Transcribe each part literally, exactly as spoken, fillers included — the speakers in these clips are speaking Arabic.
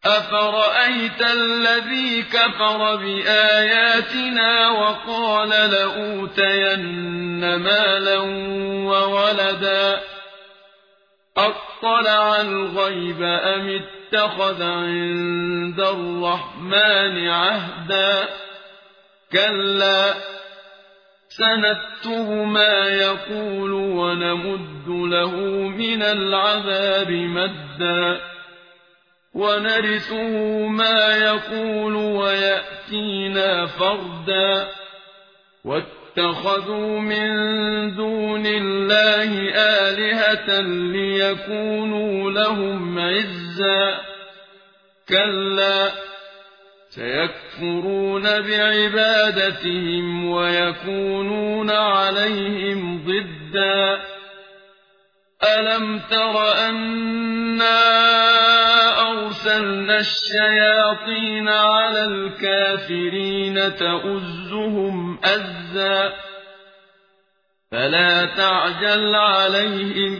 أفرأيت الذي كفر بآياتنا وقال لأوتين مالا وولدا أطلع الغيب أم اتخذ عند الرحمن عهدا كلا سنكتب ما يقول ونمد له من العذاب مدا ونرثه ما يقول ويأتينا فردا واتخذوا من دون الله آلهة ليكونوا لهم عزا كلا سيكفرون بعبادتهم ويكونون عليهم ضدا ألم تر أنا أرسلنا الشياطين على الكافرين تؤزهم أزا فلا تعجل عليهم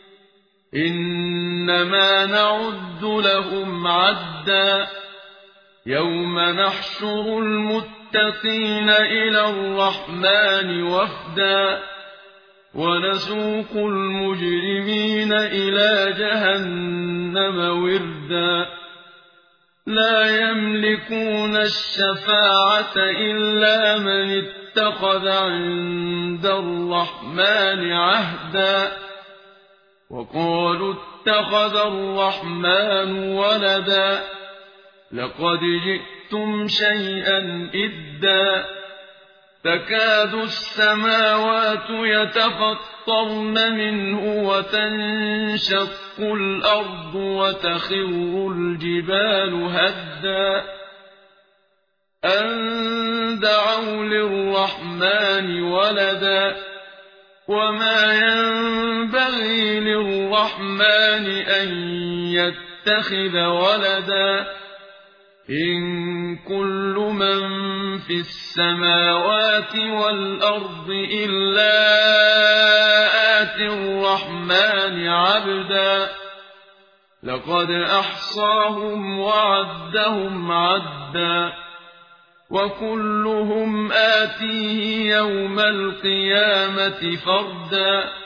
إنما نعد لهم عدا يوم نحشر المتقين إلى الرحمن وفدا ونسوق المجرمين إلى جهنم وردا لا يملكون الشفاعة إلا من اتخذ عند الرحمن عهدا وقالوا اتخذ الرحمن ولدا لقد جئتم شيئا إدا تكاد السماوات يتفطرن منه وتنشق الأرض وتخر الجبال هدا أن دعوا للرحمن ولدا وما ينبغي للرحمن أن يتخذ ولدا إن كل من في السماوات والأرض إلا آتي الرحمن عبدا لقد أحصاهم وعدهم عدا وكلهم آتيه يوم القيامة فردا